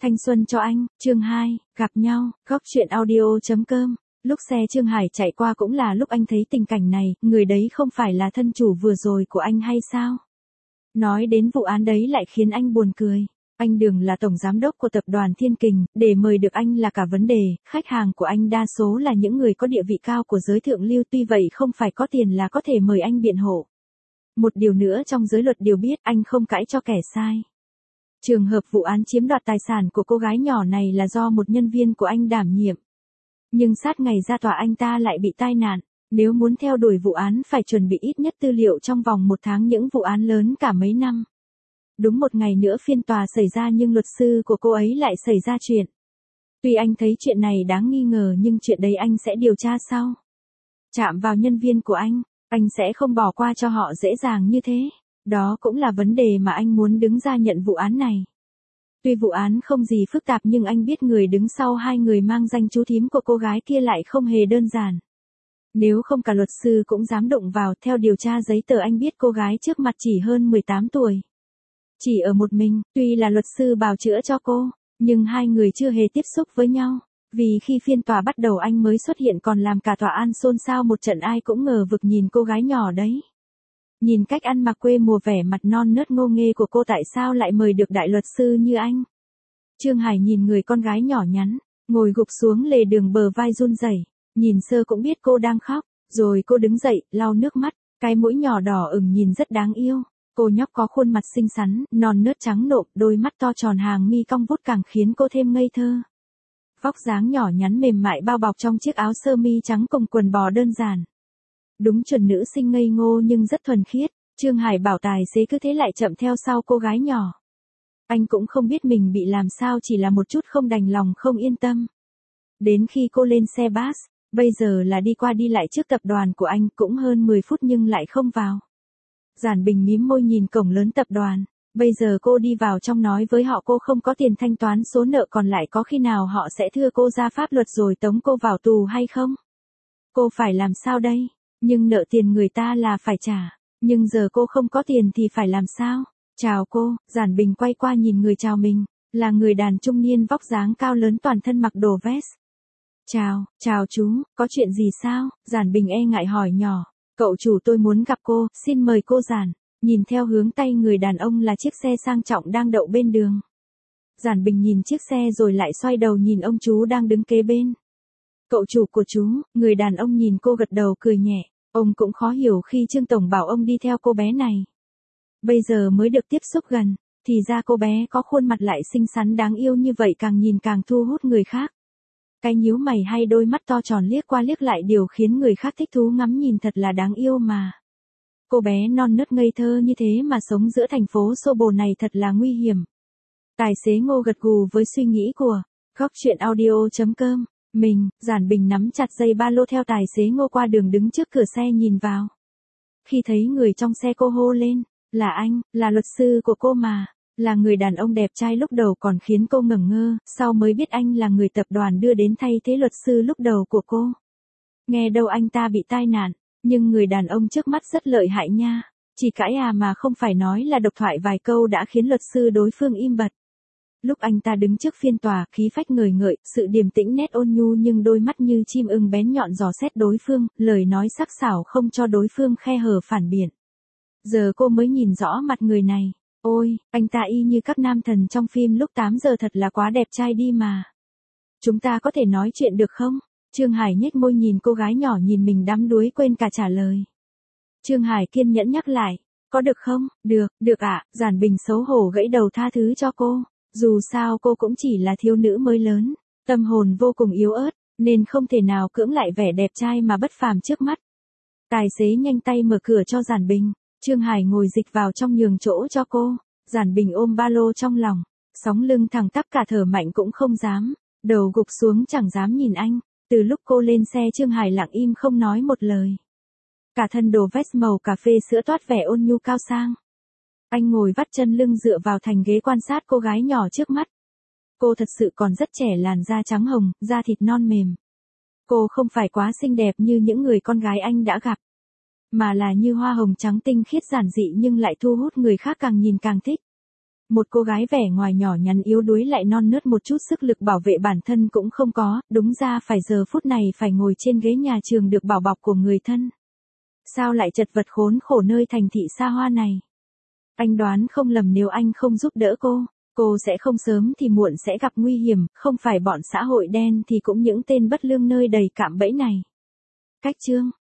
Thanh xuân cho anh, chương 2, gặp nhau, góc truyện audio.com. Lúc xe Trương Hải chạy qua cũng là lúc anh thấy tình cảnh này, người đấy không phải là thân chủ vừa rồi của anh hay sao? Nói đến vụ án đấy lại khiến anh buồn cười. Anh Đường là tổng giám đốc của tập đoàn Thiên Kình, để mời được anh là cả vấn đề, khách hàng của anh đa số là những người có địa vị cao của giới thượng lưu, tuy vậy không phải có tiền là có thể mời anh biện hộ. Một điều nữa trong giới luật đều biết, anh không cãi cho kẻ sai. Trường hợp vụ án chiếm đoạt tài sản của cô gái nhỏ này là do một nhân viên của anh đảm nhiệm. Nhưng sát ngày ra tòa anh ta lại bị tai nạn. Nếu muốn theo đuổi vụ án phải chuẩn bị ít nhất tư liệu trong vòng 1 tháng, những vụ án lớn cả mấy năm. Đúng 1 ngày nữa phiên tòa xảy ra nhưng luật sư của cô ấy lại xảy ra chuyện. Tuy anh thấy chuyện này đáng nghi ngờ nhưng chuyện đấy anh sẽ điều tra sau. Chạm vào nhân viên của anh sẽ không bỏ qua cho họ dễ dàng như thế. Đó cũng là vấn đề mà anh muốn đứng ra nhận vụ án này. Tuy vụ án không gì phức tạp nhưng anh biết người đứng sau 2 người mang danh chú thím của cô gái kia lại không hề đơn giản. Nếu không cả luật sư cũng dám đụng vào, theo điều tra giấy tờ anh biết cô gái trước mặt chỉ hơn 18 tuổi. Chỉ ở một mình, tuy là luật sư bào chữa cho cô, nhưng 2 người chưa hề tiếp xúc với nhau. Vì khi phiên tòa bắt đầu anh mới xuất hiện còn làm cả tòa án xôn xao một trận, ai cũng ngờ vực nhìn cô gái nhỏ đấy. Nhìn cách ăn mặc quê mùa, vẻ mặt non nớt ngô nghê của cô, tại sao lại mời được đại luật sư như anh? Trương Hải nhìn người con gái nhỏ nhắn, ngồi gục xuống lề đường, bờ vai run rẩy, nhìn sơ cũng biết cô đang khóc, rồi cô đứng dậy, lau nước mắt, cái mũi nhỏ đỏ ửng nhìn rất đáng yêu. Cô nhóc có khuôn mặt xinh xắn, non nớt trắng nộm, đôi mắt to tròn, hàng mi cong vút càng khiến cô thêm ngây thơ. Vóc dáng nhỏ nhắn mềm mại bao bọc trong chiếc áo sơ mi trắng cùng quần bò đơn giản. Đúng chuẩn nữ sinh ngây ngô nhưng rất thuần khiết. Trương Hải bảo tài xế cứ thế lại chậm theo sau cô gái nhỏ. Anh cũng không biết mình bị làm sao, chỉ là một chút không đành lòng, không yên tâm. Đến khi cô lên xe bus, bây giờ là đi qua đi lại trước tập đoàn của anh, cũng hơn 10 phút nhưng lại không vào. Giản Bình mím môi nhìn cổng lớn tập đoàn. Bây giờ cô đi vào trong nói với họ cô không có tiền thanh toán số nợ còn lại, có khi nào họ sẽ thưa cô ra pháp luật rồi tống cô vào tù hay không? Cô phải làm sao đây? Nhưng nợ tiền người ta là phải trả. Nhưng giờ cô không có tiền thì phải làm sao? Chào cô. Giản Bình quay qua nhìn người chào mình. Là người đàn trung niên vóc dáng cao lớn, toàn thân mặc đồ vest. Chào chú, có chuyện gì sao? Giản Bình e ngại hỏi nhỏ. Cậu chủ, tôi muốn gặp cô, xin mời cô Giản. Nhìn theo hướng tay người đàn ông là chiếc xe sang trọng đang đậu bên đường. Giản Bình nhìn chiếc xe rồi lại xoay đầu nhìn ông chú đang đứng kế bên. Cậu chủ của chú. Người đàn ông nhìn cô gật đầu cười nhẹ. Ông cũng khó hiểu khi Trương Tổng bảo ông đi theo cô bé này. Bây giờ mới được tiếp xúc gần, thì ra cô bé có khuôn mặt lại xinh xắn đáng yêu như vậy, càng nhìn càng thu hút người khác. Cái nhíu mày hay đôi mắt to tròn liếc qua liếc lại điều khiến người khác thích thú ngắm nhìn, thật là đáng yêu mà. Cô bé non nớt ngây thơ như thế mà sống giữa thành phố xô bồ này thật là nguy hiểm. Tài xế Ngô gật gù với suy nghĩ của góc truyện audio.com. Giản Bình nắm chặt dây ba lô theo tài xế Ngô qua đường, đứng trước cửa xe nhìn vào. Khi thấy người trong xe cô hô lên, là anh, là luật sư của cô mà, là người đàn ông đẹp trai lúc đầu còn khiến cô ngẩn ngơ, sau mới biết anh là người tập đoàn đưa đến thay thế luật sư lúc đầu của cô. Nghe đâu anh ta bị tai nạn, nhưng người đàn ông trước mắt rất lợi hại nha, chỉ cãi mà không phải nói là độc thoại vài câu đã khiến luật sư đối phương im bặt. Lúc anh ta đứng trước phiên tòa, khí phách ngời ngợi, sự điềm tĩnh nét ôn nhu nhưng đôi mắt như chim ưng bén nhọn dò xét đối phương, lời nói sắc sảo không cho đối phương khe hở phản biện. Giờ cô mới nhìn rõ mặt người này. Ôi, anh ta y như các nam thần trong phim lúc 8 giờ, thật là quá đẹp trai đi mà. Chúng ta có thể nói chuyện được không? Trương Hải nhếch môi nhìn cô gái nhỏ nhìn mình đắm đuối quên cả trả lời. Trương Hải kiên nhẫn nhắc lại. Có được không? Được ạ. Giản Bình xấu hổ gãy đầu tha thứ cho cô. Dù sao cô cũng chỉ là thiếu nữ mới lớn, tâm hồn vô cùng yếu ớt, nên không thể nào cưỡng lại vẻ đẹp trai mà bất phàm trước mắt. Tài xế nhanh tay mở cửa cho Giản Bình. Trương Hải ngồi dịch vào trong nhường chỗ cho cô. Giản Bình ôm ba lô trong lòng, sóng lưng thẳng tắp, cả thở mạnh cũng không dám, đầu gục xuống chẳng dám nhìn anh. Từ lúc cô lên xe Trương Hải lặng im không nói một lời. Cả thân đồ vest màu cà phê sữa toát vẻ ôn nhu cao sang. Anh ngồi vắt chân lưng dựa vào thành ghế quan sát cô gái nhỏ trước mắt. Cô thật sự còn rất trẻ, làn da trắng hồng, da thịt non mềm. Cô không phải quá xinh đẹp như những người con gái anh đã gặp, mà là như hoa hồng trắng tinh khiết giản dị nhưng lại thu hút người khác càng nhìn càng thích. Một cô gái vẻ ngoài nhỏ nhắn yếu đuối lại non nớt một chút sức lực bảo vệ bản thân cũng không có, đúng ra phải giờ phút này phải ngồi trên ghế nhà trường được bảo bọc của người thân. Sao lại chật vật khốn khổ nơi thành thị xa hoa này? Anh đoán không lầm nếu anh không giúp đỡ cô sẽ không sớm thì muộn sẽ gặp nguy hiểm, không phải bọn xã hội đen thì cũng những tên bất lương nơi đầy cạm bẫy này. Cách chương